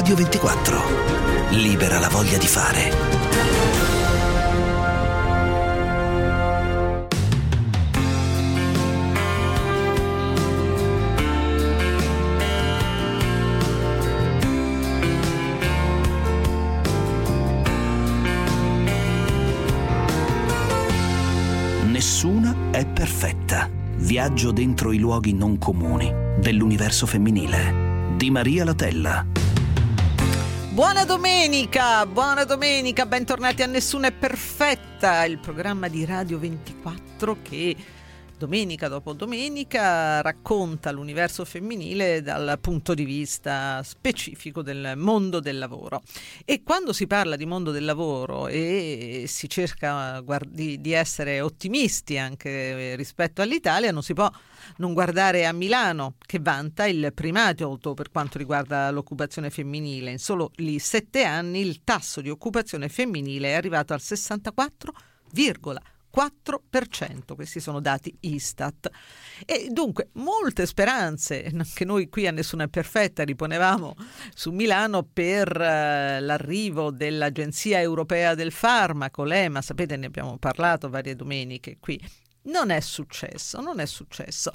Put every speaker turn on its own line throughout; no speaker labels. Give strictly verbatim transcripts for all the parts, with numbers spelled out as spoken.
Radio ventiquattro. Libera la voglia di fare. Nessuna è perfetta. Viaggio dentro i luoghi non comuni dell'universo femminile di Maria Latella.
Buona domenica, buona domenica, bentornati a Nessuna è perfetta, il programma di Radio ventiquattro che domenica dopo domenica racconta l'universo femminile dal punto di vista specifico del mondo del lavoro. E quando si parla di mondo del lavoro e si cerca di, di essere ottimisti anche rispetto all'Italia, non si può non guardare a Milano, che vanta il primato per quanto riguarda l'occupazione femminile. In solo lì sette anni il tasso di occupazione femminile è arrivato al sessantaquattro virgola quattro per cento. Questi sono dati Istat. E dunque molte speranze, anche noi qui a Nessuna è perfetta riponevamo su Milano per uh, l'arrivo dell'Agenzia Europea del Farmaco, l'E M A, sapete, ne abbiamo parlato varie domeniche qui. Non è successo, non è successo,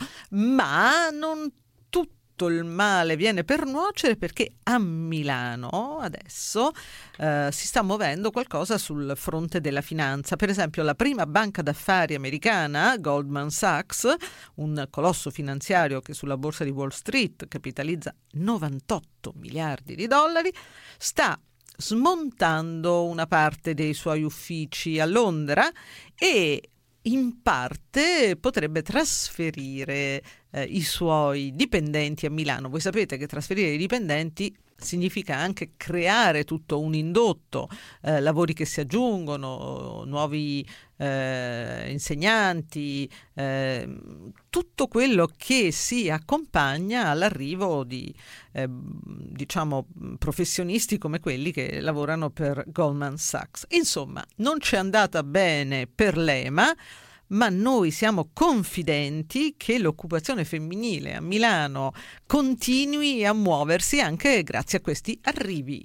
ma non tutto il male viene per nuocere, perché a Milano adesso eh, si sta muovendo qualcosa sul fronte della finanza. Per esempio la prima banca d'affari americana, Goldman Sachs, un colosso finanziario che sulla borsa di Wall Street capitalizza novantotto miliardi di dollari, sta smontando una parte dei suoi uffici a Londra e in parte potrebbe trasferire eh, i suoi dipendenti a Milano. Voi sapete che trasferire i dipendenti significa anche creare tutto un indotto, eh, lavori che si aggiungono, nuovi eh, insegnanti, eh, tutto quello che si accompagna all'arrivo di eh, diciamo professionisti come quelli che lavorano per Goldman Sachs. Insomma, non c'è andata bene per l'E M A, ma noi siamo confidenti che l'occupazione femminile a Milano continui a muoversi anche grazie a questi arrivi.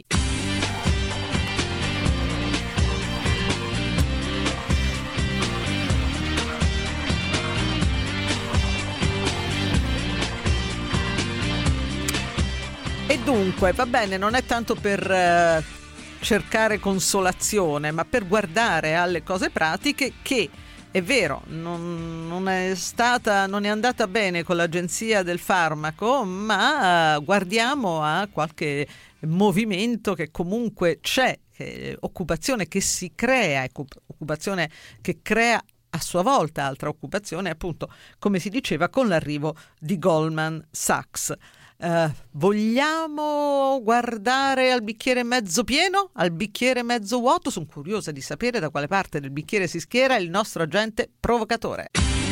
E dunque, va bene, non è tanto per eh, cercare consolazione, ma per guardare alle cose pratiche che è vero, non, non è stata, non è andata bene con l'Agenzia del Farmaco, ma guardiamo a qualche movimento che comunque c'è, che, occupazione che si crea, occupazione che crea a sua volta altra occupazione, appunto, come si diceva, con l'arrivo di Goldman Sachs. Uh, vogliamo guardare al bicchiere mezzo pieno, al bicchiere mezzo vuoto? Sono curiosa di sapere da quale parte del bicchiere si schiera il nostro agente provocatore.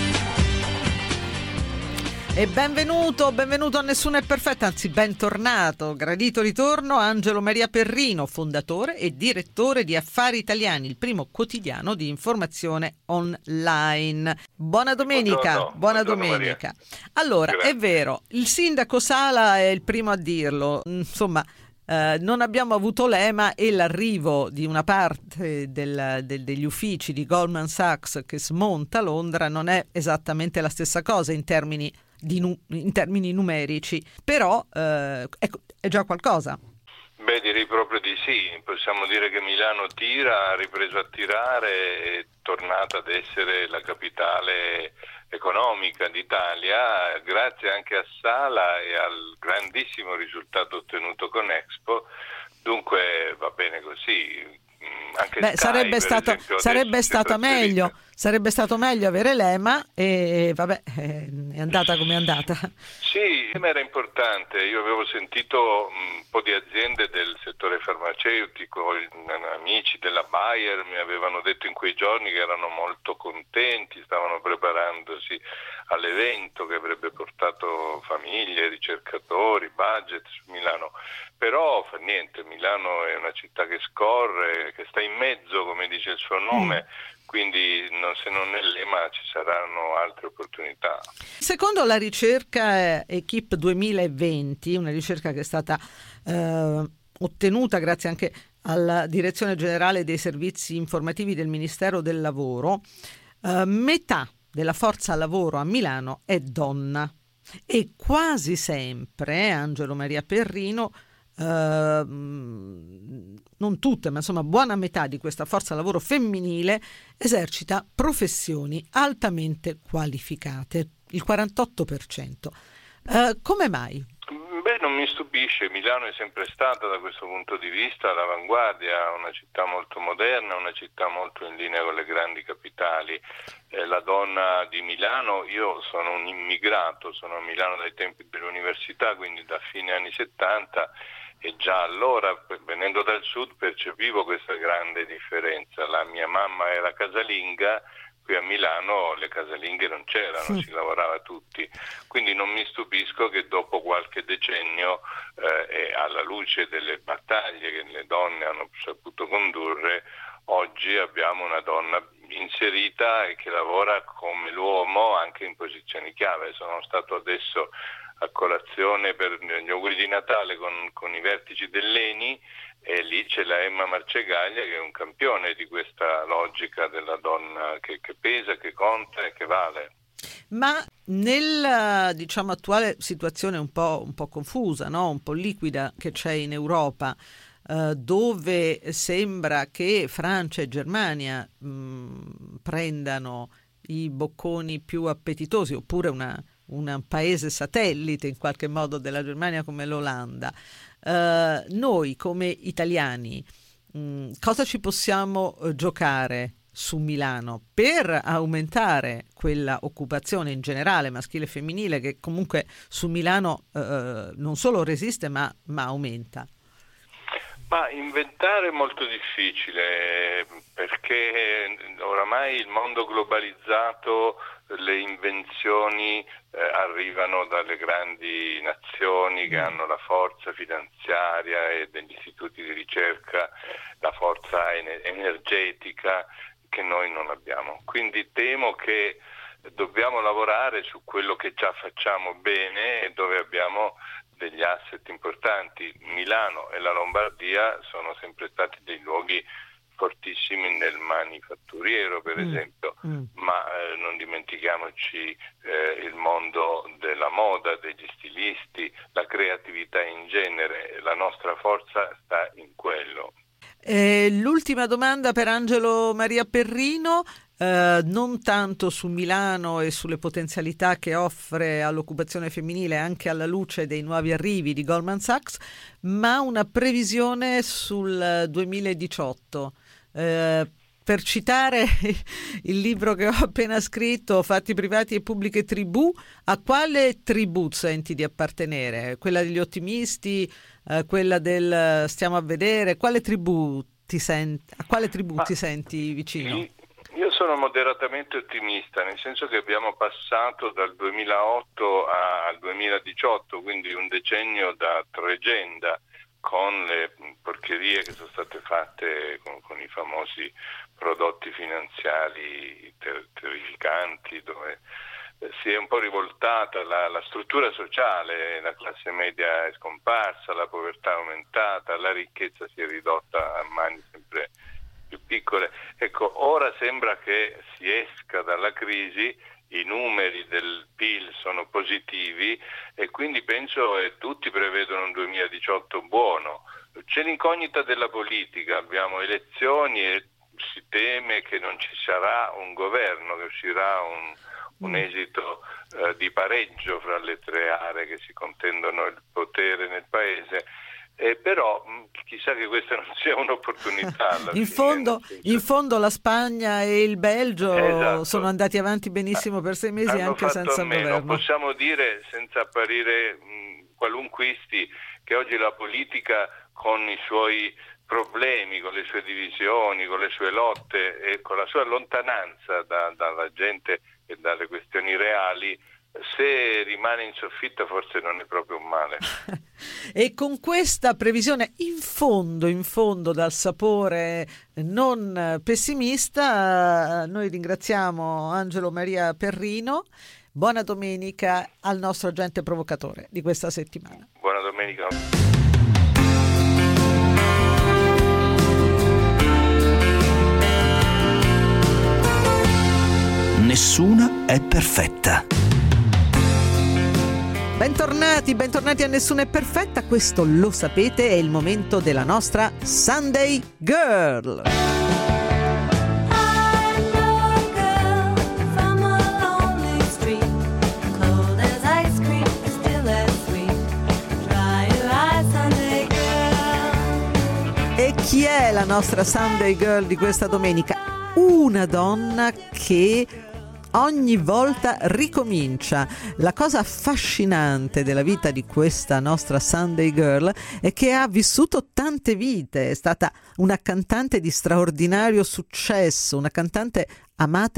E benvenuto, benvenuto a Nessuna è perfetta, anzi bentornato, gradito ritorno Angelo Maria Perrino, fondatore e direttore di Affari Italiani, il primo quotidiano di informazione online. Buona domenica,
buongiorno,
buona
buongiorno
domenica.
Maria.
Allora,
Grazie.
È vero, il sindaco Sala è il primo a dirlo, insomma, Uh, non abbiamo avuto l'E M A e l'arrivo di una parte del, del, degli uffici di Goldman Sachs che smonta Londra non è esattamente la stessa cosa in termini, di nu- in termini numerici, però uh, è, è già qualcosa.
Beh, direi proprio di sì. Possiamo dire che Milano tira, ha ripreso a tirare, è tornata ad essere la capitale economica d'Italia, grazie anche a Sala e al grandissimo risultato ottenuto con Expo. Dunque va bene così. Anche
Beh,
Sky,
sarebbe stato,
esempio,
sarebbe stato meglio sarebbe stato meglio avere l'E M A e vabbè, è andata come è andata.
Sì, ma era importante. Io avevo sentito un po' di aziende del settore farmaceutico, amici della Bayer mi avevano detto in quei giorni che erano molto contenti, stavano preparandosi all'evento che avrebbe portato famiglie, ricercatori, budget su Milano. Però fa niente, Milano è una città che scorre, che sta in mezzo, come dice il suo nome, mm. quindi no, se non è l'E M A ci saranno altre opportunità.
Secondo la ricerca Equip duemilaventi, una ricerca che è stata eh, ottenuta grazie anche alla Direzione Generale dei Servizi Informativi del Ministero del Lavoro, eh, metà della forza lavoro a Milano è donna e quasi sempre, Angelo Maria Perrino, eh, non tutte, ma insomma buona metà di questa forza lavoro femminile esercita professioni altamente qualificate, il quarantotto per cento. Eh, come mai?
Beh, non mi stupisce, Milano è sempre stata da questo punto di vista all'avanguardia, una città molto moderna, una città molto in linea con le grandi capitali. Eh, la donna di Milano, io sono un immigrato, sono a Milano dai tempi dell'università, quindi da fine anni settanta, e già allora, venendo dal sud, percepivo questa grande differenza. La mia mamma era casalinga, qui a Milano le casalinghe non c'erano, si lavorava tutti, quindi non mi stupisco che dopo qualche decennio eh, e alla luce delle battaglie che le donne hanno saputo condurre, oggi abbiamo una donna inserita e che lavora come l'uomo anche in posizioni chiave. Sono stato adesso a colazione per gli auguri di Natale con, con i vertici dell'E N I, e lì c'è la Emma Marcegaglia che è un campione di questa logica della donna che, che pesa, che conta e che vale.
Ma nella, diciamo, attuale situazione un po', un po' confusa, no? Un po' liquida che c'è in Europa, eh, dove sembra che Francia e Germania mh, prendano i bocconi più appetitosi, oppure una, un paese satellite in qualche modo della Germania come l'Olanda, Uh, noi come italiani mh, cosa ci possiamo uh, giocare su Milano per aumentare quella occupazione in generale maschile e femminile che comunque su Milano uh, non solo resiste ma, ma aumenta?
Ma inventare è molto difficile, perché oramai il mondo globalizzato, le invenzioni eh, arrivano dalle grandi nazioni che hanno la forza finanziaria e degli istituti di ricerca, la forza energetica che noi non abbiamo. Quindi temo che dobbiamo lavorare su quello che già facciamo bene e dove abbiamo degli asset importanti. Milano e la Lombardia sono sempre stati dei luoghi fortissimi nel manifatturiero, per mm. esempio, mm. ma eh, non dimentichiamoci eh, il mondo della moda, degli stilisti, la creatività in genere. La nostra forza sta in quello.
Eh, l'ultima domanda per Angelo Maria Perrino, eh, non tanto su Milano e sulle potenzialità che offre all'occupazione femminile anche alla luce dei nuovi arrivi di Goldman Sachs, ma una previsione sul duemiladiciotto. Eh, per citare il libro che ho appena scritto, Fatti privati e pubbliche tribù, a quale tribù senti di appartenere? Quella degli ottimisti, eh, quella del stiamo a vedere? Quale tribù ti senti, a quale tribù Ma ti senti vicino?
Io, io sono moderatamente ottimista, nel senso che abbiamo passato dal duemilaotto a, al duemiladiciotto, quindi un decennio da tregenda, con le porcherie che sono state fatte con, con i famosi prodotti finanziari ter- terrificanti, dove si è un po' rivoltata la, la struttura sociale, la classe media è scomparsa, la povertà è aumentata, la ricchezza si è ridotta a mani sempre più piccole. Ecco, ora sembra che si esca dalla crisi, i numeri del P I L sono positivi e quindi penso che tutti prevedono un duemiladiciotto buono. C'è l'incognita della politica, abbiamo elezioni e si teme che non ci sarà un governo, che uscirà un, un esito eh, di pareggio fra le tre aree che si contendono il potere nel paese. Eh, però chissà che questa non sia un'opportunità alla
in,
fine,
fondo, in fondo la Spagna e il Belgio esatto. sono andati avanti benissimo per sei mesi
Hanno
anche senza
almeno.
governo.
Possiamo dire, senza apparire mh, qualunquisti, che oggi la politica, con i suoi problemi, con le sue divisioni, con le sue lotte e con la sua lontananza da, dalla gente e dalle questioni reali, se rimane in soffitta forse non è proprio un male.
E con questa previsione in fondo, in fondo dal sapore non pessimista, noi ringraziamo Angelo Maria Perrino. Buona domenica al nostro agente provocatore di questa settimana.
Buona domenica.
Nessuna è perfetta.
Bentornati, bentornati a Nessuna è perfetta. Questo lo sapete, è il momento della nostra Sunday Girl. E chi è la nostra Sunday Girl di questa domenica? Una donna che ogni volta ricomincia. La cosa affascinante della vita di questa nostra Sunday Girl è che ha vissuto tante vite, è stata una cantante di straordinario successo, una cantante amata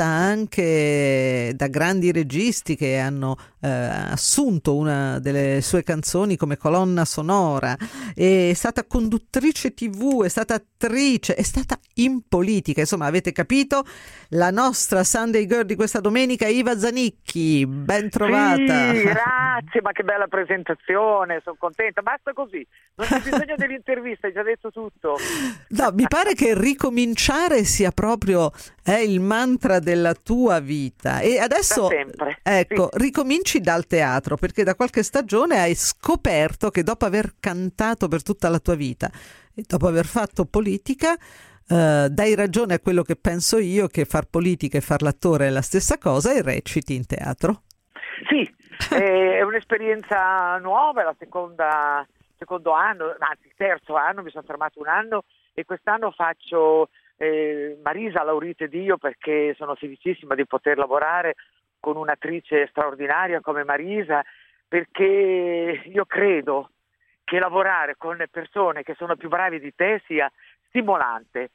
anche da grandi registi che hanno eh, assunto una delle sue canzoni come colonna sonora, è stata conduttrice tivù, è stata attrice, è stata in politica. Insomma, avete capito, la nostra Sunday Girl di questa domenica, Iva Zanicchi, ben trovata.
Sì, grazie, ma che bella presentazione, sono contenta, basta così, non c'è bisogno dell'intervista, hai già detto tutto.
No, mi pare che ricominciare sia proprio è il mantra della tua vita. E adesso, ecco, sì, ricominci dal teatro, perché da qualche stagione hai scoperto che dopo aver cantato per tutta la tua vita e dopo aver fatto politica, eh, dai ragione a quello che penso io, che far politica e far l'attore è la stessa cosa, e reciti in teatro.
Sì, è un'esperienza nuova, è la seconda secondo anno, anzi il terzo anno, mi sono fermato un anno e quest'anno faccio eh, Marisa Laurite Dio, perché sono felicissima di poter lavorare con un'attrice straordinaria come Marisa, perché io credo che lavorare con persone che sono più bravi di te sia stimolante,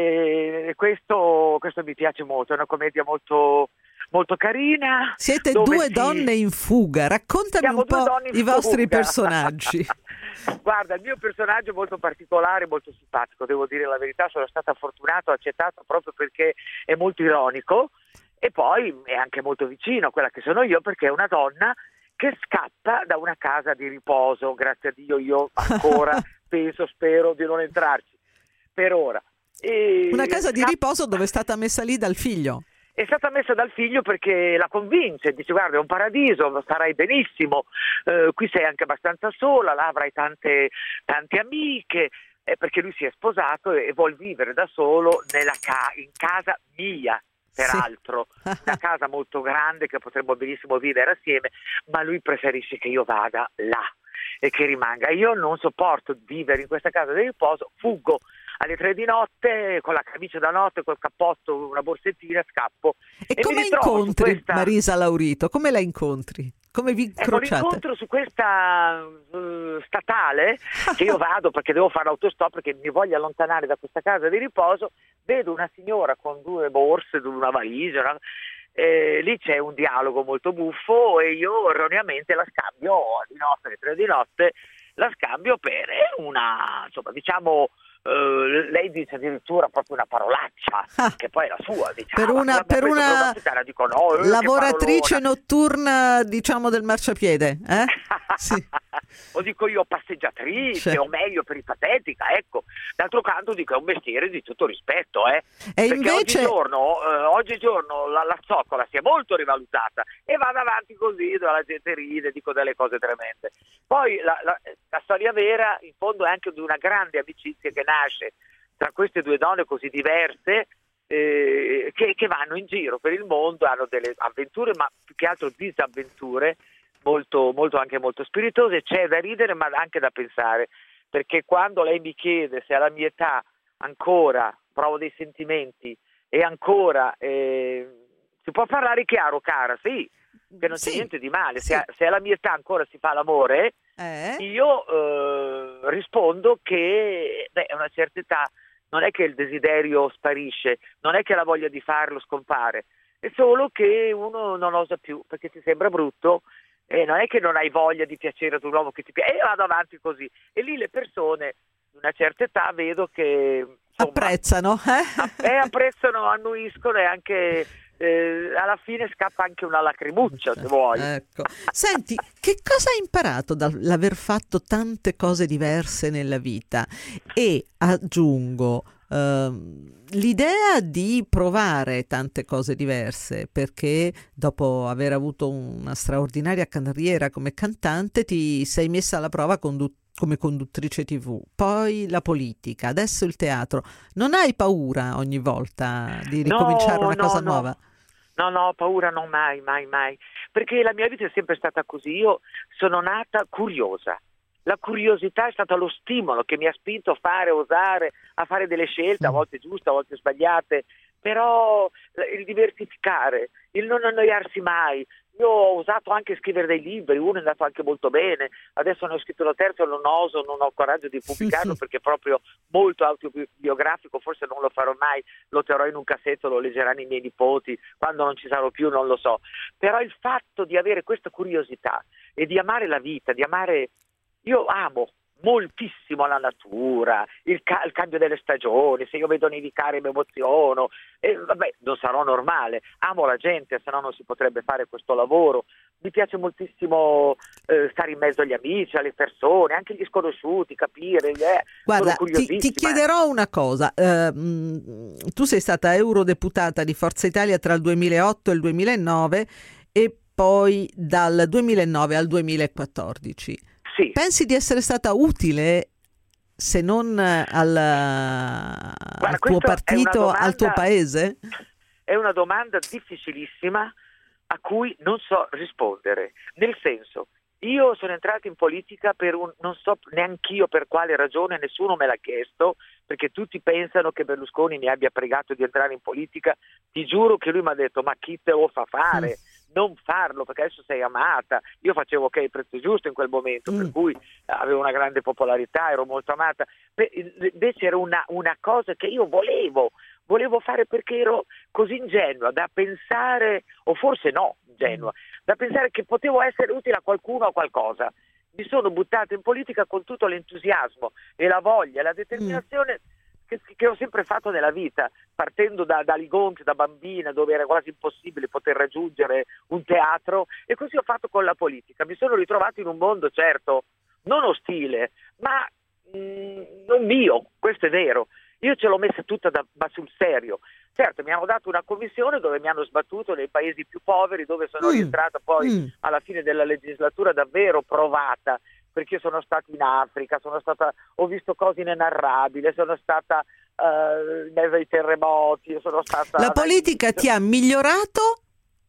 e questo, questo mi piace molto, è una commedia molto molto carina.
Siete due
si...
donne in fuga, raccontami
Siamo
un po' i
fuga.
vostri personaggi.
Guarda, il mio personaggio è molto particolare, molto simpatico, devo dire la verità, sono stata fortunata, ho accettato proprio perché è molto ironico e poi è anche molto vicino a quella che sono io, perché è una donna che scappa da una casa di riposo. Grazie a Dio io ancora penso, spero di non entrarci per ora. E
una casa di riposo dove è stata messa lì dal figlio.
È stata messa dal figlio perché la convince, dice: guarda, è un paradiso, starai benissimo, eh, qui sei anche abbastanza sola, là avrai tante, tante amiche, eh, perché lui si è sposato e, e vuol vivere da solo nella ca- in casa mia, peraltro, sì. Una casa molto grande che potremmo benissimo vivere assieme, ma lui preferisce che io vada là e che rimanga. Io non sopporto vivere in questa casa di riposo, fuggo alle tre di notte con la camicia da notte, col cappotto, una borsettina, scappo.
E, e come incontri questa... Marisa Laurito? Come la incontri? Come vi incrociate?
Ecco, l'incontro su questa uh, statale, che io vado perché devo fare l'autostop, perché mi voglio allontanare da questa casa di riposo, vedo una signora con due borse, una valigia, una... Eh, lì c'è un dialogo molto buffo e io erroneamente la scambio di notte, alle tre di notte, la scambio per una, insomma, diciamo, Uh, lei dice addirittura proprio una parolaccia, ah, che poi è la sua, diciamo,
per una, per una,
per una dico, no, eh,
lavoratrice notturna, diciamo, del marciapiede, eh? Sì.
O dico io passeggiatrice,
cioè.
O meglio peripatetica, ecco. D'altro canto dico è un mestiere di tutto rispetto, eh?
E
perché
invece
oggigiorno, eh, oggigiorno la, la zoccola si è molto rivalutata e vado avanti così, la gente ride, dico delle cose tremende. Poi la, la, la storia vera in fondo è anche di una grande amicizia che nasce tra queste due donne così diverse, eh, che, che vanno in giro per il mondo, hanno delle avventure, ma più che altro disavventure molto, molto anche molto spiritose. C'è da ridere ma anche da pensare, perché quando lei mi chiede se alla mia età ancora provo dei sentimenti e ancora eh, si può parlare chiaro, cara, sì, che non c'è
sì,
niente di male,
sì.
se, se alla mia età ancora si fa l'amore,
eh?
io eh, rispondo che beh, a una certa età non è che il desiderio sparisce, non è che la voglia di farlo scompare, è solo che uno non osa più perché ti sembra brutto, e non è che non hai voglia di piacere ad un uomo che ti piace, e vado avanti così. E lì le persone di una certa età vedo che insomma,
apprezzano, eh?
eh, apprezzano, annuiscono e anche eh, alla fine scappa anche una lacrimuccia, se vuoi.
Ecco. Senti, che cosa hai imparato dall'aver fatto tante cose diverse nella vita? E aggiungo, Uh, l'idea di provare tante cose diverse, perché dopo aver avuto una straordinaria carriera come cantante ti sei messa alla prova condu- come conduttrice tivù, poi la politica, adesso il teatro. Non hai paura ogni volta di ricominciare
no,
una
no,
cosa
no.
nuova?
No, no, paura non mai, mai, mai, perché la mia vita è sempre stata così. Io sono nata curiosa. La curiosità è stata lo stimolo che mi ha spinto a fare, osare, a fare delle scelte, a volte giuste, a volte sbagliate, però il diversificare, il non annoiarsi mai. Io ho usato anche scrivere dei libri, uno è andato anche molto bene, adesso ne ho scritto lo terzo e non oso, non ho il coraggio di pubblicarlo perché è proprio molto autobiografico, forse non lo farò mai, lo terrò in un cassetto, lo leggeranno i miei nipoti, quando non ci sarò più non lo so. Però il fatto di avere questa curiosità e di amare la vita, di amare... Io amo moltissimo la natura, il, ca- il cambio delle stagioni, se io vedo nevicare mi emoziono, e vabbè, non sarò normale, amo la gente, se no non si potrebbe fare questo lavoro. Mi piace moltissimo eh, stare in mezzo agli amici, alle persone, anche gli sconosciuti, capire. Eh,
Guarda, ti, ti chiederò una cosa. Uh, mh, tu sei stata eurodeputata di Forza Italia tra il duemilaotto e il duemilanove e poi dal duemilanove al duemilaquattordici.
Sì.
Pensi di essere stata utile, se non al,
Guarda,
al tuo partito,
domanda,
al tuo paese?
È una domanda difficilissima a cui non so rispondere. Nel senso, io sono entrata in politica per un, non so neanch'io per quale ragione, nessuno me l'ha chiesto, perché tutti pensano che Berlusconi mi abbia pregato di entrare in politica. Ti giuro che lui mi ha detto: ma chi te lo fa fare? Mm. Non farlo, perché adesso sei amata. Io facevo ok il prezzo giusto in quel momento, mm. per cui avevo una grande popolarità, ero molto amata. Invece era una, una cosa che io volevo volevo fare perché ero così ingenua da pensare, o forse no ingenua, da pensare che potevo essere utile a qualcuno o a qualcosa. Mi sono buttata in politica con tutto l'entusiasmo e la voglia, la determinazione mm. che, che ho sempre fatto nella vita, partendo da, da Ligonti, da bambina, dove era quasi impossibile poter raggiungere un teatro, e così ho fatto con la politica. Mi sono ritrovato in un mondo, certo, non ostile, ma mh, non mio, questo è vero. Io ce l'ho messa tutta da, ma sul serio. Certo, mi hanno dato una commissione dove mi hanno sbattuto nei paesi più poveri, dove sono mm. rientrata poi mm. alla fine della legislatura davvero provata, perché io sono stata in Africa, sono stata, ho visto cose inenarrabili, sono stata uh, in mezzo ai terremoti, sono stata...
La politica ti ha migliorato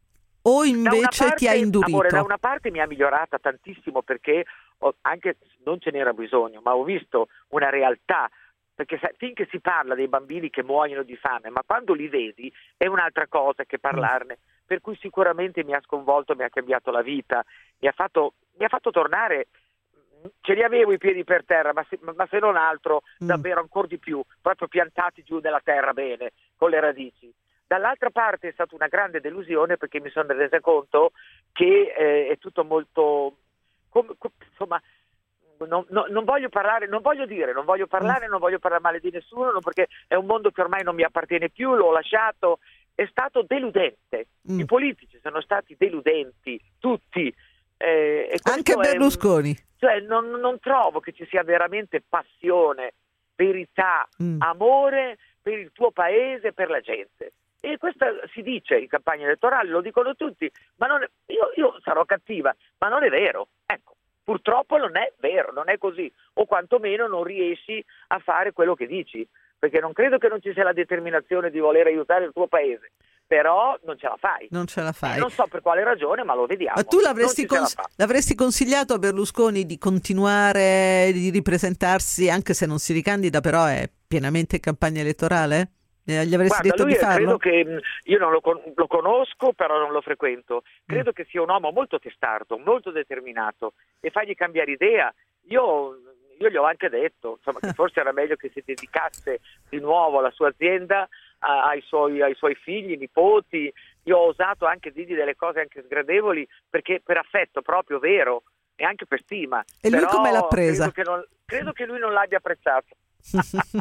o invece
parte,
ti ha indurito?
Amore, da una parte mi ha migliorata tantissimo, perché ho, anche non ce n'era bisogno, ma ho visto una realtà. Perché finché si parla dei bambini che muoiono di fame, ma quando li vedi è un'altra cosa che parlarne, per cui sicuramente mi ha sconvolto, mi ha cambiato la vita, mi ha fatto, mi ha fatto tornare, ce li avevo i piedi per terra, ma se, ma se non altro davvero ancora di più, proprio piantati giù nella terra bene, con le radici. Dall'altra parte è stata una grande delusione, perché mi sono resa conto che eh, è tutto molto, com, com, insomma, Non, no, non voglio parlare, non voglio dire, non voglio parlare, non voglio parlare male di nessuno, perché è un mondo che ormai non mi appartiene più, l'ho lasciato, è stato deludente. Mm. I politici sono stati deludenti, tutti. Eh, e
anche Berlusconi.
È, cioè, non, non trovo che ci sia veramente passione, verità, mm. amore per il tuo paese, per la gente. E questo si dice in campagna elettorale, lo dicono tutti, ma non è, io, io sarò cattiva, ma non è vero, ecco. Purtroppo non è vero, non è così, o quantomeno non riesci a fare quello che dici, perché non credo che non ci sia la determinazione di voler aiutare il tuo paese, però non ce la fai.
Non ce la fai.
Eh, non so per quale ragione, ma lo vediamo.
Ma tu l'avresti, cons- l'avresti consigliato a Berlusconi di continuare, di ripresentarsi, anche se non si ricandida, però è pienamente in campagna elettorale? Eh, gli avresti
Guarda,
detto
lui
di farlo?
Credo che, io non lo, con- lo conosco, però non lo frequento. Credo mm. che sia un uomo molto testardo, molto determinato, e fargli cambiare idea. Io, io gli ho anche detto, insomma, che forse era meglio che si dedicasse di nuovo alla sua azienda, a- ai, suoi, ai suoi figli, nipoti. Io ho osato anche dirgli delle cose anche sgradevoli, perché per affetto proprio vero e anche per stima.
E lui
però
come l'ha presa?
Credo che, non, credo che lui non l'abbia apprezzato.
Senti,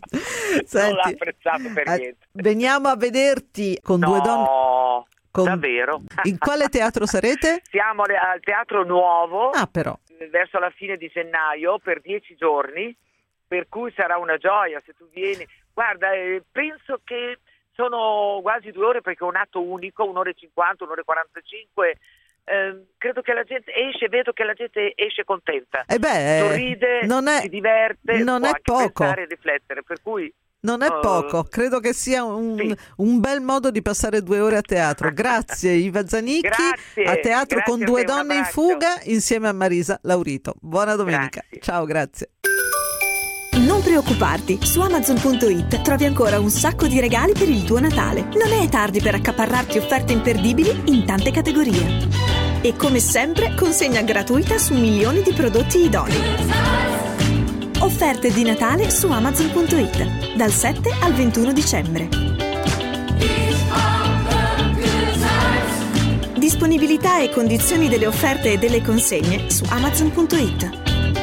non l'ha apprezzato per niente.
Veniamo a vederti con
no,
due donne. Con...
Davvero?
In quale teatro sarete?
Siamo al Teatro Nuovo.
Ah, però.
Verso la fine di gennaio, per dieci giorni, per cui sarà una gioia se tu vieni. Guarda, eh, penso che sono quasi due ore perché è un atto unico, un'ora e cinquanta, un'ora e quarantacinque. Eh, credo che la gente esce, vedo che la gente esce contenta,
eh beh,
sorride,
non è,
si diverte,
non
può
è
anche
poco.
pensare e riflettere, per cui
non è poco, credo che sia un,
sì.
un bel modo di passare due ore a teatro. Grazie Iva Zanicchi,
grazie,
a Teatro
grazie
con
a
due
te,
donne in fuga insieme a Marisa Laurito. Buona domenica,
grazie.
Ciao, grazie.
Non preoccuparti, su Amazon punto it trovi ancora un sacco di regali per il tuo Natale. Non è tardi per accaparrarti offerte imperdibili in tante categorie. E come sempre, consegna gratuita su milioni di prodotti idonei. Offerte di Natale su Amazon punto it dal sette al ventuno dicembre. Disponibilità e condizioni delle offerte e delle consegne su Amazon punto it.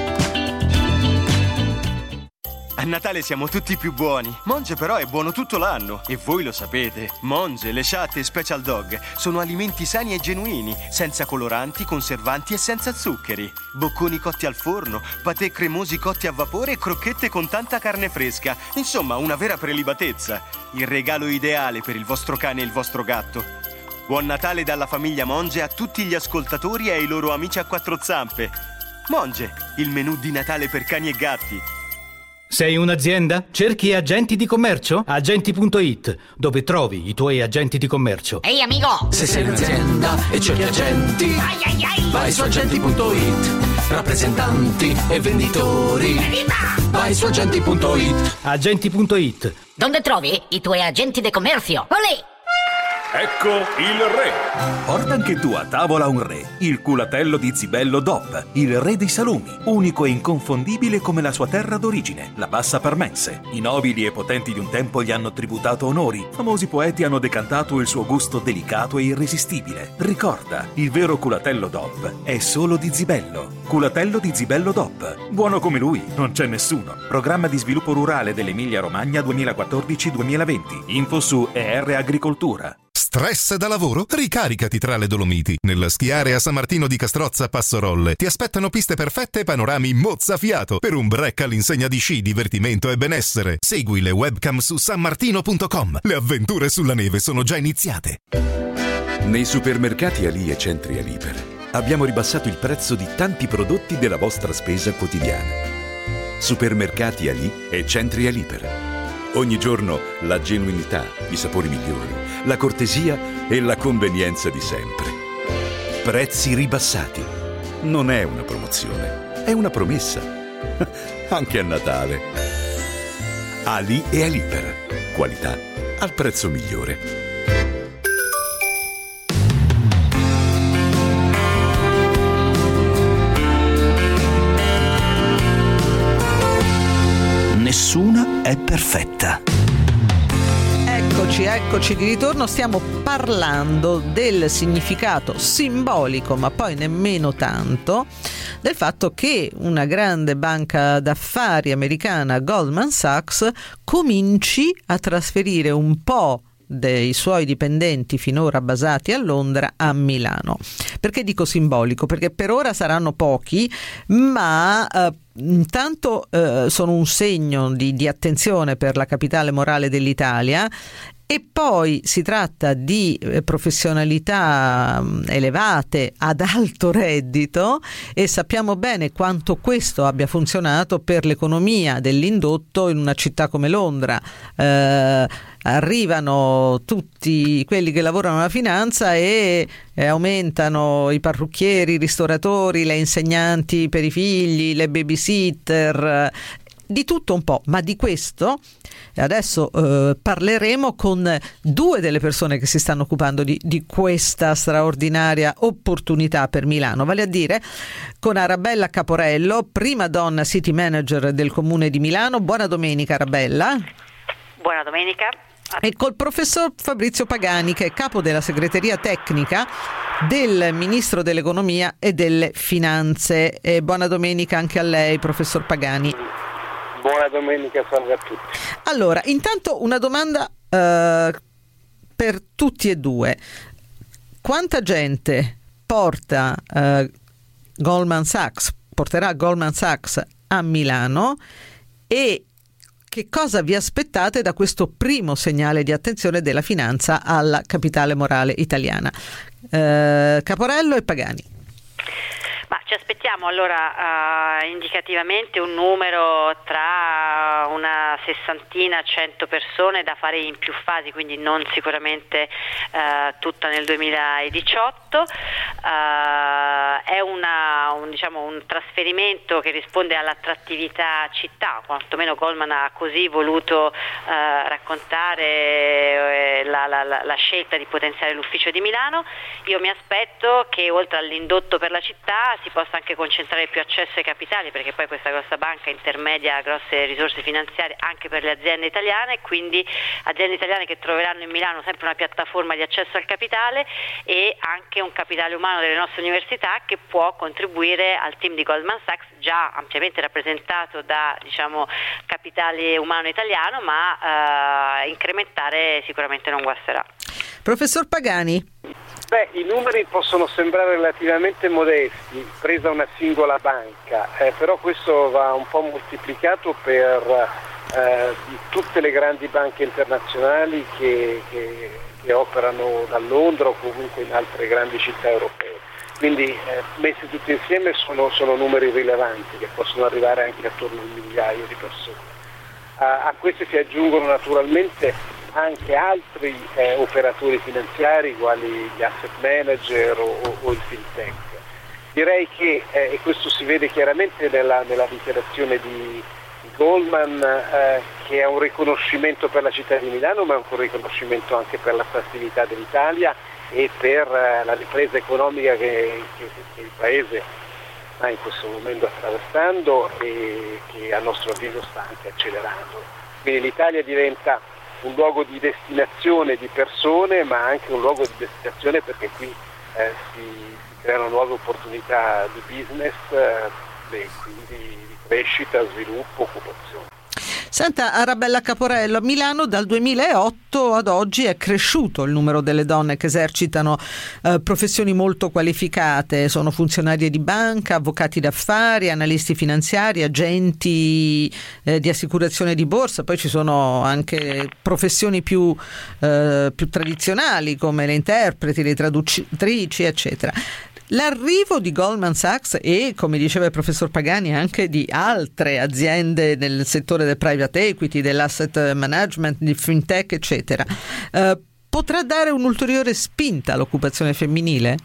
A Natale siamo tutti più buoni. Monge però è buono tutto l'anno e voi lo sapete. Monge, Lesciate e Special Dog sono alimenti sani e genuini, senza coloranti, conservanti e senza zuccheri. Bocconi cotti al forno, patè cremosi cotti a vapore e crocchette con tanta carne fresca. Insomma, una vera prelibatezza. Il regalo ideale per il vostro cane e il vostro gatto. Buon Natale dalla famiglia Monge a tutti gli ascoltatori e ai loro amici a quattro zampe. Monge, il menù di Natale per cani e gatti.
Sei un'azienda? Cerchi agenti di commercio? Agenti punto it, dove trovi i tuoi agenti di commercio.
Ehi amico!
Se sei un'azienda e cerchi agenti,
ai, ai, ai.
vai su agenti punto it. Rappresentanti e venditori,
Evita!
vai su agenti punto it.
Agenti punto it.
Dove trovi i tuoi agenti di commercio? Olè!
Ecco il re. Porta anche tu a tavola un re, il culatello di Zibello Dopp, il re dei salumi, unico e inconfondibile come la sua terra d'origine, la Bassa Parmense. I nobili e potenti di un tempo gli hanno tributato onori, famosi poeti hanno decantato il suo gusto delicato e irresistibile. Ricorda, il vero culatello Dopp è solo di Zibello. Culatello di Zibello Dopp, buono come lui, non c'è nessuno. Programma di sviluppo rurale dell'Emilia Romagna duemilaquattordici duemilaventi. Info su E R Agricoltura.
Stress da lavoro? Ricaricati tra le Dolomiti. Nella schiarea San Martino di Castrozza Passorolle ti aspettano piste perfette e panorami mozzafiato per un break all'insegna di sci, divertimento e benessere. Segui le webcam su san martino punto com. Le avventure sulla neve sono già iniziate.
Nei supermercati Ali e Centri Aliper abbiamo ribassato il prezzo di tanti prodotti della vostra spesa quotidiana. Supermercati Ali e Centri Aliper. Ogni giorno la genuinità, i sapori migliori, la cortesia e la convenienza di sempre. Prezzi ribassati. Non è una promozione, è una promessa. Anche a Natale. Ali e Aliper. Qualità al prezzo migliore.
Nessuna è perfetta.
Eccoci, eccoci di ritorno. Stiamo parlando del significato simbolico, ma poi nemmeno tanto, del fatto che una grande banca d'affari americana, Goldman Sachs, cominci a trasferire un po' dei suoi dipendenti finora basati a Londra a Milano. Perché dico simbolico? Perché per ora saranno pochi, ma eh, intanto eh, sono un segno di, di attenzione per la capitale morale dell'Italia. E poi si tratta di professionalità elevate ad alto reddito e sappiamo bene quanto questo abbia funzionato per l'economia dell'indotto in una città come Londra. Eh, arrivano tutti quelli che lavorano alla finanza e eh, aumentano i parrucchieri, i ristoratori, le insegnanti per i figli, le babysitter, di tutto un po', ma di questo adesso eh, parleremo con due delle persone che si stanno occupando di, di questa straordinaria opportunità per Milano, vale a dire con Arabella Caporello, prima donna city manager del Comune di Milano. Buona domenica Arabella.
Buona domenica.
E col professor Fabrizio Pagani, che è capo della segreteria tecnica del Ministro dell'Economia e delle Finanze. E buona domenica anche a lei, professor Pagani.
Buona domenica, salve a tutti.
Allora, intanto una domanda uh, per tutti e due. Quanta gente porta uh, Goldman Sachs, porterà Goldman Sachs a Milano e che cosa vi aspettate da questo primo segnale di attenzione della finanza alla capitale morale italiana? Eh, Caporello e Pagani.
Ma ci aspettiamo allora uh, indicativamente un numero tra una sessantina, cento persone da fare in più fasi, quindi non sicuramente uh, tutta nel duemiladiciotto. Uh, è una, un, diciamo, un trasferimento che risponde all'attrattività città, quantomeno Goldman ha così voluto uh, raccontare uh, la, la, la scelta di potenziare l'ufficio di Milano. Io mi aspetto che oltre all'indotto per la città si possa anche concentrare più accesso ai capitali, perché poi questa grossa banca intermedia grosse risorse finanziarie anche per le aziende italiane, quindi aziende italiane che troveranno in Milano sempre una piattaforma di accesso al capitale e anche un capitale umano delle nostre università che può contribuire al team di Goldman Sachs, già ampiamente rappresentato da, diciamo, capitale umano italiano, ma eh, incrementare sicuramente non guasterà.
Professor Pagani.
Beh, i numeri possono sembrare relativamente modesti, presa una singola banca, eh, però questo va un po' moltiplicato per eh, tutte le grandi banche internazionali che, che, che operano da Londra o comunque in altre grandi città europee. Quindi eh, messi tutti insieme sono, sono numeri rilevanti che possono arrivare anche attorno a un migliaio di persone. A, a questi si aggiungono naturalmente anche altri eh, operatori finanziari quali gli asset manager o, o, o il fintech. Direi che, eh, e questo si vede chiaramente nella, nella dichiarazione di, di Goldman, eh, che è un riconoscimento per la città di Milano, ma è un riconoscimento anche per l'attrattività dell'Italia e per eh, la ripresa economica che, che, che il Paese sta in questo momento attraversando e che a nostro avviso sta anche accelerando. Quindi l'Italia diventa un luogo di destinazione di persone, ma anche un luogo di destinazione perché qui eh, si, si creano nuove opportunità di business eh, e quindi di crescita, sviluppo, occupazione.
Senta, Arabella Caporello, a Milano dal duemilaotto ad oggi è cresciuto il numero delle donne che esercitano eh, professioni molto qualificate, sono funzionarie di banca, avvocati d'affari, analisti finanziari, agenti eh, di assicurazione di borsa, poi ci sono anche professioni più, eh, più tradizionali come le interpreti, le traduttrici, eccetera. L'arrivo di Goldman Sachs e, come diceva il professor Pagani, anche di altre aziende nel settore del private equity, dell'asset management, di fintech, eccetera, eh, potrà dare un'ulteriore spinta all'occupazione femminile?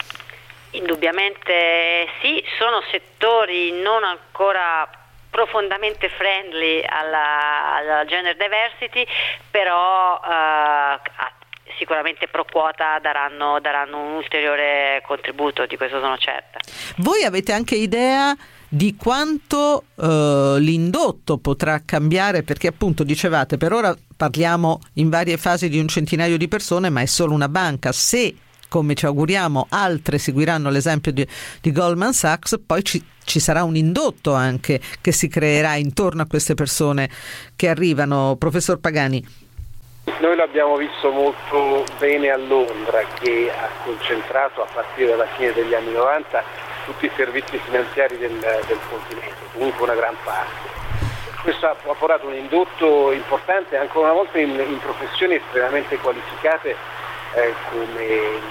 Indubbiamente sì, sono settori non ancora profondamente friendly alla, alla gender diversity, però eh, sicuramente pro quota daranno, daranno un ulteriore contributo, di questo sono certa.
Voi avete anche idea di quanto uh, l'indotto potrà cambiare, perché appunto dicevate per ora parliamo in varie fasi di un centinaio di persone, ma è solo una banca. Se, come ci auguriamo, altre seguiranno l'esempio di, di Goldman Sachs, poi ci, ci sarà un indotto anche che si creerà intorno a queste persone che arrivano. Professor Pagani.
Noi l'abbiamo visto molto bene a Londra, che ha concentrato a partire dalla fine degli anni novanta tutti i servizi finanziari del, del continente, comunque una gran parte. Questo ha portato un indotto importante ancora una volta in, in professioni estremamente qualificate eh, come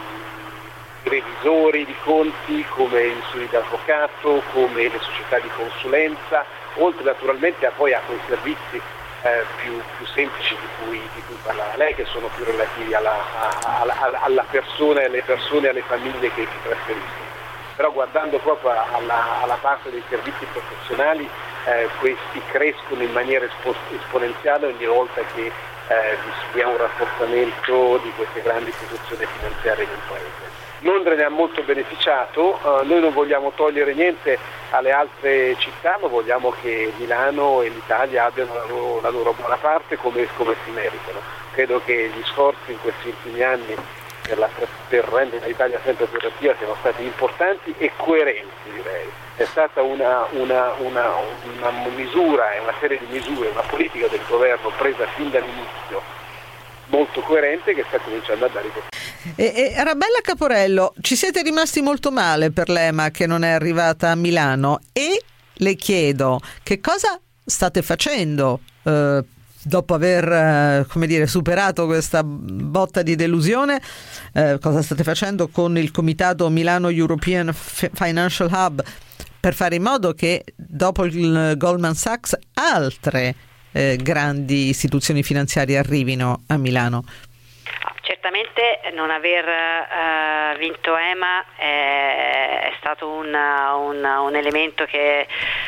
i revisori di conti, come gli studi d'avvocato, come le società di consulenza, oltre naturalmente a poi a quei servizi Eh, più, più semplici di cui, di cui parlava lei, che sono più relativi alla, alla, alla persona e alle persone e alle famiglie che si trasferiscono. Però guardando proprio alla, alla parte dei servizi professionali, eh, questi crescono in maniera espo, esponenziale ogni volta che eh, vi ha un rafforzamento di queste grandi istituzioni finanziarie del Paese. Londra ne ha molto beneficiato, uh, noi non vogliamo togliere niente alle altre città, ma vogliamo che Milano e l'Italia abbiano la loro, la loro buona parte come, come si meritano. Credo che gli sforzi in questi ultimi anni per, la, per rendere l'Italia sempre più attiva siano stati importanti e coerenti, direi. È stata una, una, una, una misura e una serie di misure, una politica del governo presa fin dall'inizio molto coerente che sta cominciando a dare i
E, e Arabella Caporello, ci siete rimasti molto male per l'E M A che non è arrivata a Milano e le chiedo che cosa state facendo eh, dopo aver eh, come dire, superato questa botta di delusione, eh, cosa state facendo con il comitato Milano European F- Financial Hub per fare in modo che dopo il Goldman Sachs altre eh, grandi istituzioni finanziarie arrivino a Milano?
Certamente non aver uh, vinto EMA è, è stato un, un, un elemento che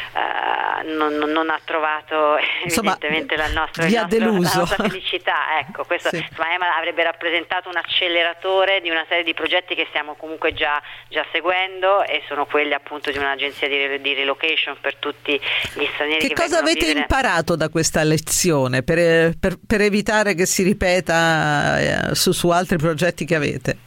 uh, non, non ha trovato
Insomma,
evidentemente la nostra,
vi ha
nostro,
deluso.
la nostra felicità. Ecco, questo,
sì.
ma EMA avrebbe rappresentato un acceleratore di una serie di progetti che stiamo comunque già, già seguendo, e sono quelli appunto di un'agenzia di, di relocation per tutti gli stranieri.
Che,
che
cosa avete
vivere...
imparato da questa lezione per, per, per evitare che si ripeta eh, su, su altri progetti che avete?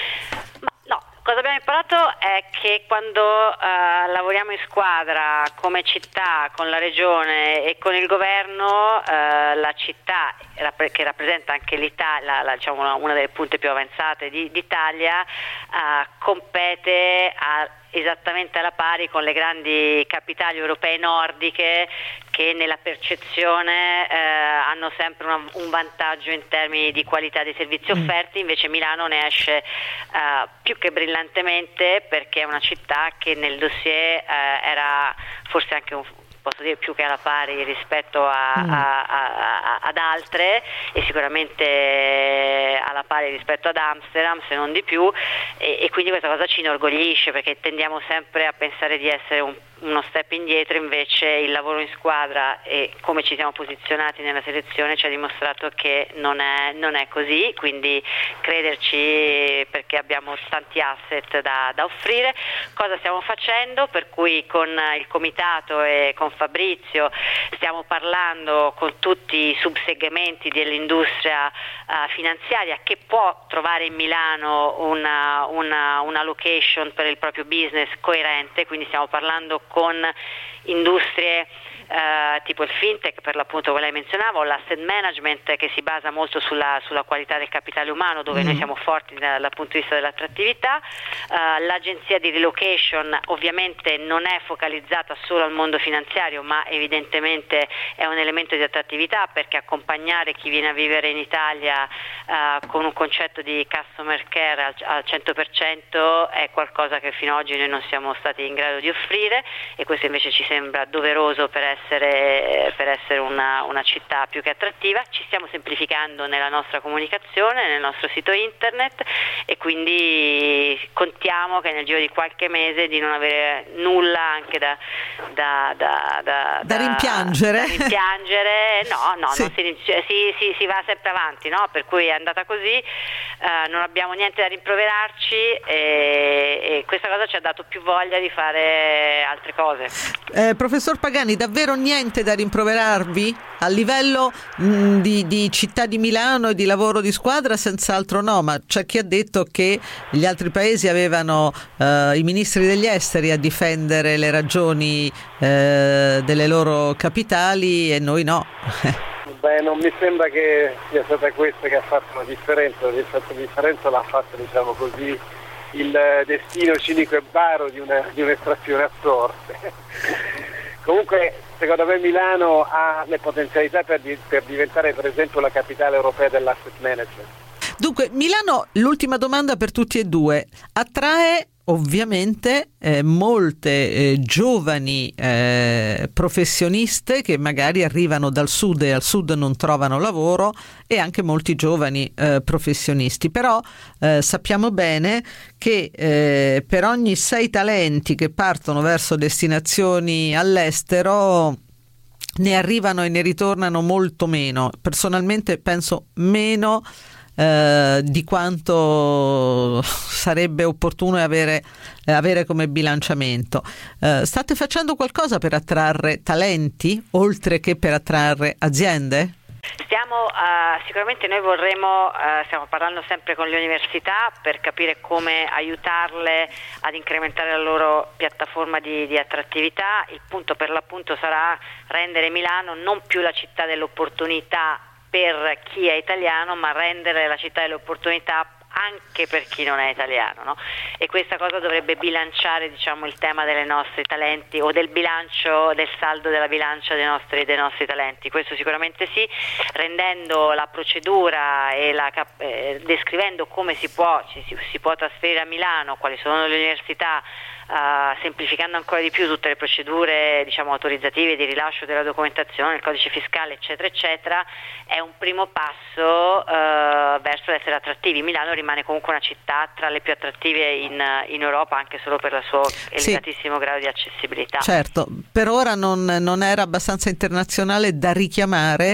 Ma no, cosa abbiamo imparato è che quando uh, lavoriamo in squadra come città, con la regione e con il governo, uh, la città che rappresenta anche l'Italia, la, diciamo una, una delle punte più avanzate di, d'Italia, uh, compete a esattamente alla pari con le grandi capitali europee nordiche, che nella percezione eh, hanno sempre una, un vantaggio in termini di qualità dei servizi offerti. Invece Milano ne esce eh, più che brillantemente, perché è una città che nel dossier eh, era forse anche un posso dire più che alla pari rispetto a, mm. a, a, ad altre, e sicuramente alla pari rispetto ad Amsterdam, se non di più, e, e quindi questa cosa ci inorgoglisce, perché tendiamo sempre a pensare di essere un uno step indietro. Invece il lavoro in squadra e come ci siamo posizionati nella selezione ci ha dimostrato che non è, non è così, quindi crederci, perché abbiamo tanti asset da, da offrire. Cosa stiamo facendo? Per cui con il comitato e con Fabrizio stiamo parlando con tutti i subsegmenti dell'industria uh, finanziaria che può trovare in Milano una, una, una location per il proprio business coerente, quindi stiamo parlando con industrie eh, tipo il fintech, per l'appunto che lei menzionava, o l'asset management, che si basa molto sulla, sulla qualità del capitale umano, dove mm. noi siamo forti dal, dal punto di vista dell'attrattività. Uh, l'agenzia di relocation ovviamente non è focalizzata solo al mondo finanziario, ma evidentemente è un elemento di attrattività, perché accompagnare chi viene a vivere in Italia uh, con un concetto di customer care al, al cento per cento è qualcosa che fino ad oggi noi non siamo stati in grado di offrire, e questo invece ci sembra doveroso per essere, per essere una, una città più che attrattiva. Ci stiamo semplificando nella nostra comunicazione, nel nostro sito internet, e quindi contiamo che nel giro di qualche mese di non avere nulla anche da da, da, da,
da rimpiangere.
Da rimpiangere. No, no,
sì.
non si, si, si, si va sempre avanti, no? Per cui è andata così, uh, non abbiamo niente da rimproverarci, e, e questa cosa ci ha dato più voglia di fare altre cose.
Eh, professor Pagani, davvero niente da rimproverarvi? A livello mh, di, di città di Milano e di lavoro di squadra senz'altro no, ma c'è chi ha detto che gli altri paesi avevano eh, i ministri degli esteri a difendere le ragioni eh, delle loro capitali e noi no.
Beh, non mi sembra che sia stata questa che ha fatto la differenza. La differenza l'ha fatta, diciamo così, il destino cinico e baro di, una, di un'estrazione a sorte. Comunque, secondo me Milano ha le potenzialità per, di, per diventare, per esempio, la capitale europea dell'asset management.
Dunque, Milano, l'ultima domanda per tutti e due, attrae ovviamente eh, molte eh, giovani eh, professioniste che magari arrivano dal sud e al sud non trovano lavoro, e anche molti giovani eh, professionisti, però eh, sappiamo bene che eh, per ogni sei talenti che partono verso destinazioni all'estero ne arrivano e ne ritornano molto meno. Personalmente penso meno Eh, di quanto sarebbe opportuno avere, eh, avere come bilanciamento. Eh, state facendo qualcosa per attrarre talenti, oltre che per attrarre aziende?
Stiamo uh, sicuramente noi vorremmo, uh, stiamo parlando sempre con le università per capire come aiutarle ad incrementare la loro piattaforma di, di attrattività. Il punto per l'appunto sarà rendere Milano non più la città delle opportunità per chi è italiano, ma rendere la città delle opportunità anche per chi non è italiano, no? E questa cosa dovrebbe bilanciare, diciamo, il tema dei nostri talenti o del bilancio, del saldo della bilancia dei nostri, dei nostri talenti. Questo sicuramente sì, rendendo la procedura e la, eh, descrivendo come si può, ci, si, si può trasferire a Milano, quali sono le università, Uh, semplificando ancora di più tutte le procedure, diciamo, autorizzative di rilascio della documentazione, il codice fiscale, eccetera eccetera, è un primo passo uh, verso l'essere attrattivi. Milano rimane comunque una città tra le più attrattive in, in Europa, anche solo per il suo elevatissimo sì. grado di accessibilità.
Certo, per ora non, non era abbastanza internazionale da richiamare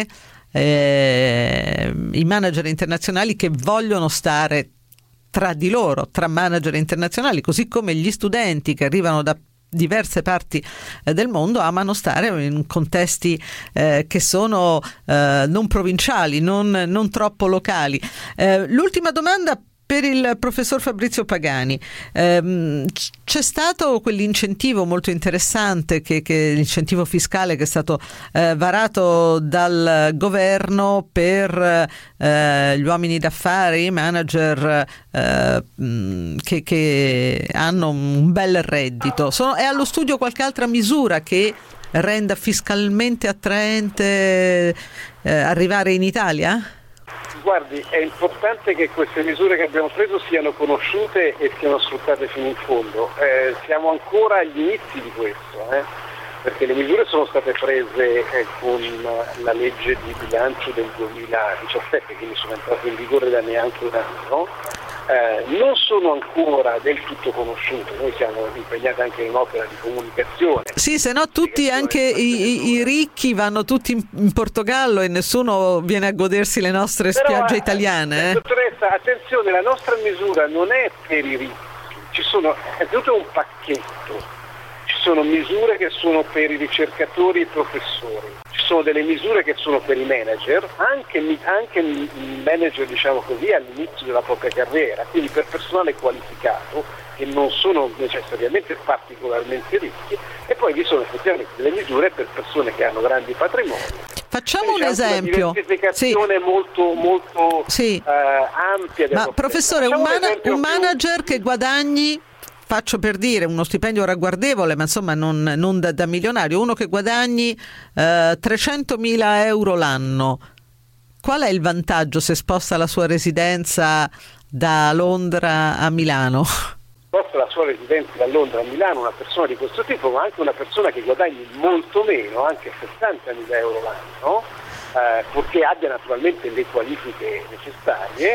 eh, i manager internazionali che vogliono stare tra di loro, tra manager internazionali, così come gli studenti che arrivano da diverse parti eh, del mondo amano stare in contesti eh, che sono eh, non provinciali, non, non troppo locali. Eh, l'ultima domanda per il professor Fabrizio Pagani. Ehm, c'è stato quell'incentivo molto interessante, che, che l'incentivo fiscale che è stato eh, varato dal governo per eh, gli uomini d'affari, i manager eh, che, che hanno un bel reddito. Sono, è allo studio qualche altra misura che renda fiscalmente attraente eh, arrivare in Italia?
Guardi, è importante che queste misure che abbiamo preso siano conosciute e siano sfruttate fino in fondo. Eh, siamo ancora agli inizi di questo, eh, perché le misure sono state prese eh, con la legge di bilancio del duemiladiciassette, quindi sono entrate in vigore da neanche un anno. Eh, non sono ancora del tutto conosciute, noi siamo impegnati anche in un'opera di comunicazione.
Sì, se no tutti, anche i, i ricchi vanno tutti in, in Portogallo e nessuno viene a godersi le nostre Però, spiagge italiane. Eh.
Dottoressa, attenzione, la nostra misura non è per i ricchi, ci sono, è tutto un pacchetto. Ci sono misure che sono per i ricercatori e i professori, ci sono delle misure che sono per i manager, anche, anche il manager, diciamo così, all'inizio della propria carriera, quindi per personale qualificato che non sono necessariamente particolarmente ricchi, e poi vi sono effettivamente delle misure per persone che hanno grandi patrimoni.
Facciamo un esempio.
Una diversificazione sì. molto, molto
sì.
uh, ampia.
Ma professore, un, man- un manager che guadagni, faccio per dire, uno stipendio ragguardevole, ma insomma non, non da, da milionario, uno che guadagni eh, trecentomila euro l'anno, qual è il vantaggio se sposta la sua residenza da Londra a Milano?
Sposta la sua residenza da Londra a Milano una persona di questo tipo, ma anche una persona che guadagni molto meno, anche sessantamila euro l'anno, eh, purché abbia naturalmente le qualifiche necessarie,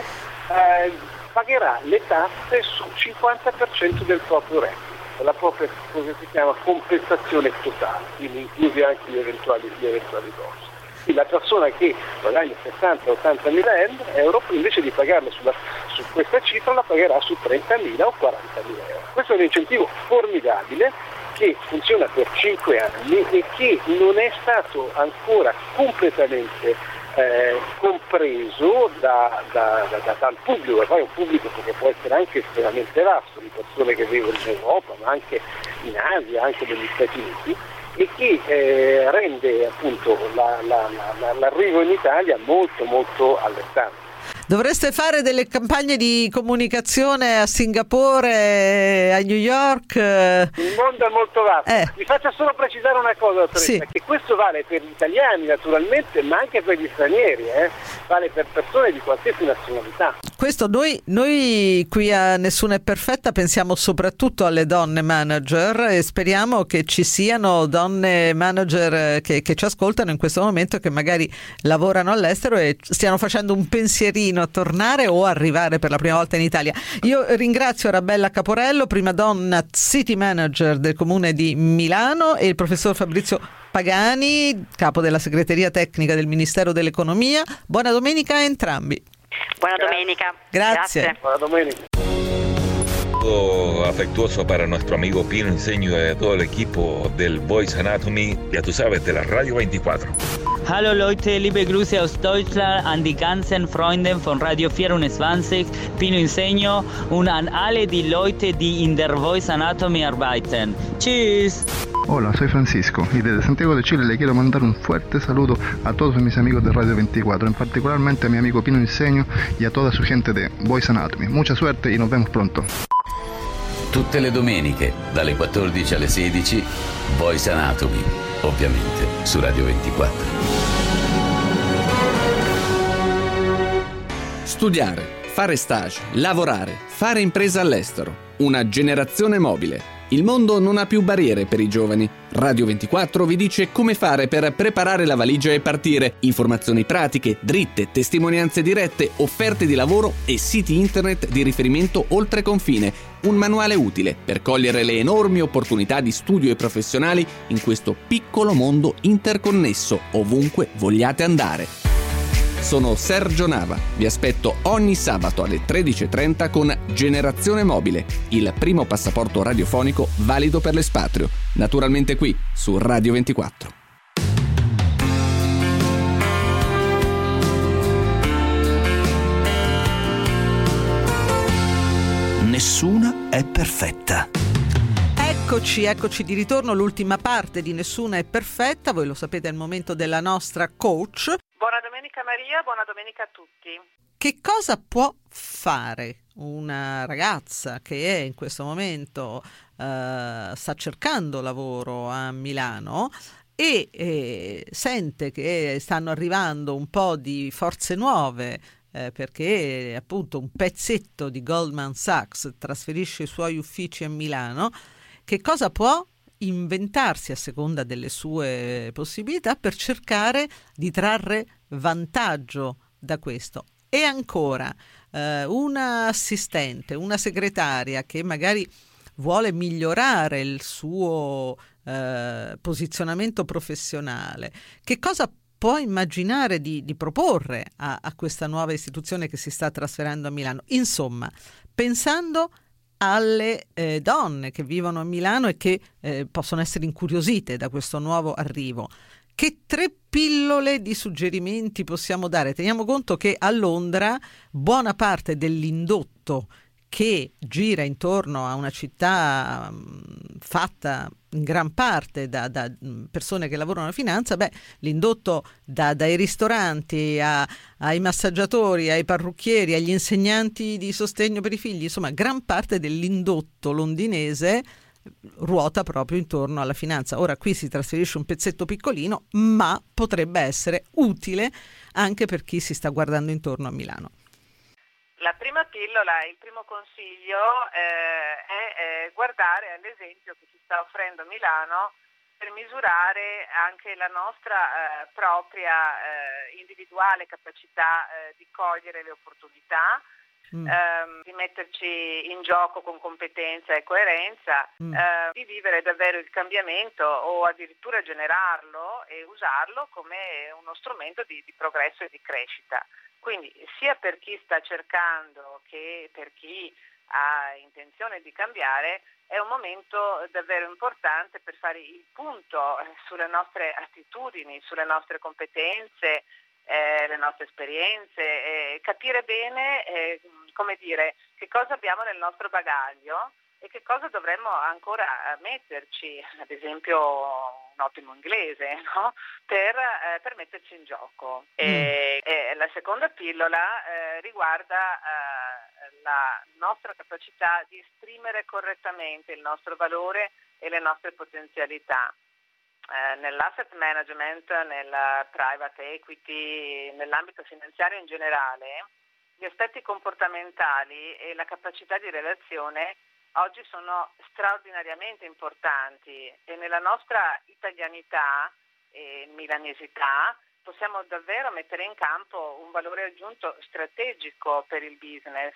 eh, pagherà le tasse sul cinquanta per cento del proprio reddito, la propria, cosa si chiama, compensazione totale, quindi inclusi anche gli eventuali, gli eventuali costi. Quindi la persona che guadagna sessanta ottanta mila euro, invece di pagarla sulla, su questa cifra, la pagherà su trentamila o quarantamila euro. Questo è un incentivo formidabile che funziona per cinque anni e che non è stato ancora completamente Eh, compreso da, da, da, da, dal pubblico, e poi un pubblico che può essere anche estremamente vasto, di persone che vivono in Europa, ma anche in Asia, anche negli Stati Uniti, e che eh, rende appunto la, la, la, l'arrivo in Italia molto molto allettante.
Dovreste fare delle campagne di comunicazione a Singapore, a New York.
Il mondo è molto vasto.
Eh.
Vi faccio solo precisare una cosa, dottoressa, sì. che questo vale per gli italiani naturalmente, ma anche per gli stranieri, eh? vale per persone di qualsiasi nazionalità.
Questo noi, noi qui a Nessuna è Perfetta pensiamo soprattutto alle donne manager e speriamo che ci siano donne manager che, che ci ascoltano in questo momento, che magari lavorano all'estero e stiano facendo un pensierino a tornare o arrivare per la prima volta in Italia. Io ringrazio Arabella Caporello, prima donna city manager del comune di Milano, e il professor Fabrizio Pagani, capo della segreteria tecnica del Ministero dell'Economia. Buona domenica a entrambi.
Buena domenica.
Grazie.
Grazie.
Buena domenica.
Un afectuoso para nuestro amigo Pino Inseño y a todo el equipo del Voice Anatomy, ya tú sabes, de la Radio veinticuatro.
Hallo Leute, liebe Grüße aus Deutschland an die ganzen Freunde von Radio vierundzwanzig, Pino Inseño, und an alle die Leute, die in der Voice Anatomy arbeiten. Tschüss!
Hola, soy Francisco y desde Santiago de Chile le quiero mandar un fuerte saludo a todos mis amigos de Radio ventiquattro, en particularmente a mi amigo Pino Insegno y a toda su gente de Voice Anatomy. Mucha suerte y nos vemos pronto.
Tutte le domeniche, dalle quattordici alle sedici, Voice Anatomy, ovviamente su Radio ventiquattro.
Studiare, fare stage, lavorare, fare impresa all'estero. Una generazione mobile. Il mondo non ha più barriere per i giovani. Radio ventiquattro vi dice come fare per preparare la valigia e partire. Informazioni pratiche, dritte, testimonianze dirette, offerte di lavoro e siti internet di riferimento oltre confine. Un manuale utile per cogliere le enormi opportunità di studio e professionali in questo piccolo mondo interconnesso, ovunque vogliate andare. Sono Sergio Nava, vi aspetto ogni sabato alle tredici e trenta con Generazione Mobile, il primo passaporto radiofonico valido per l'espatrio, naturalmente qui su Radio ventiquattro.
Nessuna è perfetta.
Eccoci, eccoci di ritorno, l'ultima parte di Nessuna è perfetta, voi lo sapete è il momento della nostra coach.
Buona domenica Maria, buona domenica a tutti.
Che cosa può fare una ragazza che è in questo momento eh, sta cercando lavoro a Milano e eh, sente che stanno arrivando un po' di forze nuove eh, perché appunto un pezzetto di Goldman Sachs trasferisce i suoi uffici a Milano? Che cosa può inventarsi a seconda delle sue possibilità per cercare di trarre vantaggio da questo? E ancora eh, una assistente, una segretaria che magari vuole migliorare il suo eh, posizionamento professionale, che cosa può immaginare di, di proporre a, a questa nuova istituzione che si sta trasferendo a Milano? Insomma, pensando alle eh, donne che vivono a Milano e che eh, possono essere incuriosite da questo nuovo arrivo. Che tre pillole di suggerimenti possiamo dare? Teniamo conto che a Londra buona parte dell'indotto che gira intorno a una città mh, fatta in gran parte da, da persone che lavorano alla finanza, beh, l'indotto da, dai ristoranti a, ai massaggiatori, ai parrucchieri, agli insegnanti di sostegno per i figli, insomma, gran parte dell'indotto londinese ruota proprio intorno alla finanza. Ora qui si trasferisce un pezzetto piccolino, ma potrebbe essere utile anche per chi si sta guardando intorno a Milano.
La prima pillola, il primo consiglio eh, è eh, guardare all'esempio che ci sta offrendo Milano per misurare anche la nostra eh, propria eh, individuale capacità eh, di cogliere le opportunità, mm. ehm, di metterci in gioco con competenza e coerenza, mm. eh, di vivere davvero il cambiamento o addirittura generarlo e usarlo come uno strumento di, di progresso e di crescita. Quindi sia per chi sta cercando che per chi ha intenzione di cambiare è un momento davvero importante per fare il punto sulle nostre attitudini, sulle nostre competenze, eh, le nostre esperienze, eh, capire bene eh, come dire, che cosa abbiamo nel nostro bagaglio e che cosa dovremmo ancora metterci, ad esempio un ottimo inglese, no? per, eh, per metterci in gioco. Mm. E, e la seconda pillola eh, riguarda eh, la nostra capacità di esprimere correttamente il nostro valore e le nostre potenzialità. Eh, nell'asset management, nella private equity, nell'ambito finanziario in generale, gli aspetti comportamentali e la capacità di relazione oggi sono straordinariamente importanti e nella nostra italianità e milanesità possiamo davvero mettere in campo un valore aggiunto strategico per il business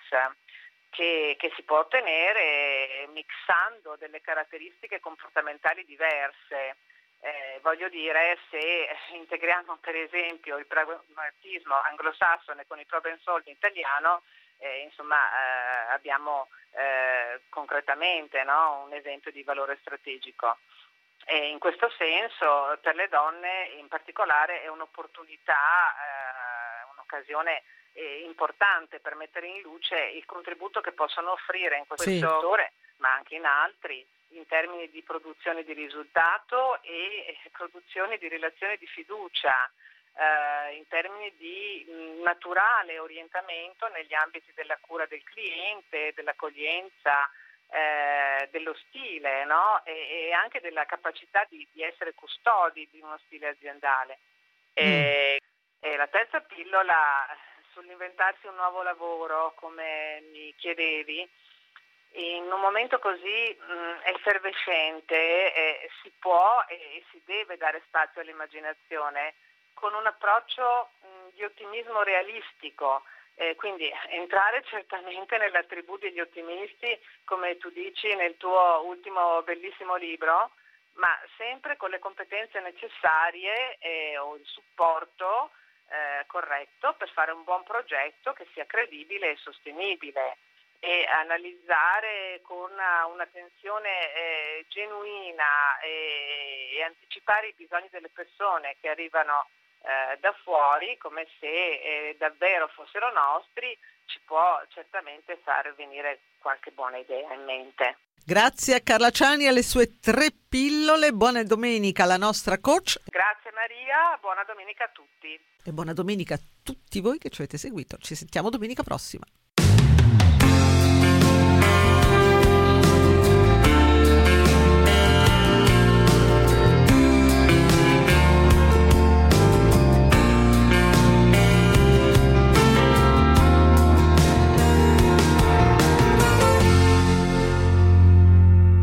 che, che si può ottenere mixando delle caratteristiche comportamentali diverse. Eh, voglio dire, se integriamo per esempio il pragmatismo anglosassone con il problem solving italiano, eh, insomma eh, abbiamo eh, concretamente, no, un esempio di valore strategico. E in questo senso per le donne in particolare è un'opportunità, eh, un'occasione eh, importante per mettere in luce il contributo che possono offrire in questo
sì.
settore, ma anche in altri, in termini di produzione di risultato e produzione di relazione di fiducia, eh, in termini di mh, naturale orientamento negli ambiti della cura del cliente, dell'accoglienza, eh, dello stile, no? e, e anche della capacità di, di essere custodi di uno stile aziendale. Mm. E, e la terza pillola sull'inventarsi un nuovo lavoro, come mi chiedevi, in un momento così mh, effervescente eh, si può e si deve dare spazio all'immaginazione con un approccio mh, di ottimismo realistico, eh, quindi entrare certamente nella tribù degli ottimisti, come tu dici nel tuo ultimo bellissimo libro, ma sempre con le competenze necessarie eh, o il supporto eh, corretto per fare un buon progetto che sia credibile e sostenibile, e analizzare con un'attenzione eh, genuina e, e anticipare i bisogni delle persone che arrivano eh, da fuori come se eh, davvero fossero nostri, ci può certamente far venire qualche buona idea in mente.
Grazie a Carla Ciani e alle sue tre pillole. Buona domenica alla nostra coach.
Grazie Maria, buona domenica a tutti.
E buona domenica a tutti voi che ci avete seguito. Ci sentiamo domenica prossima.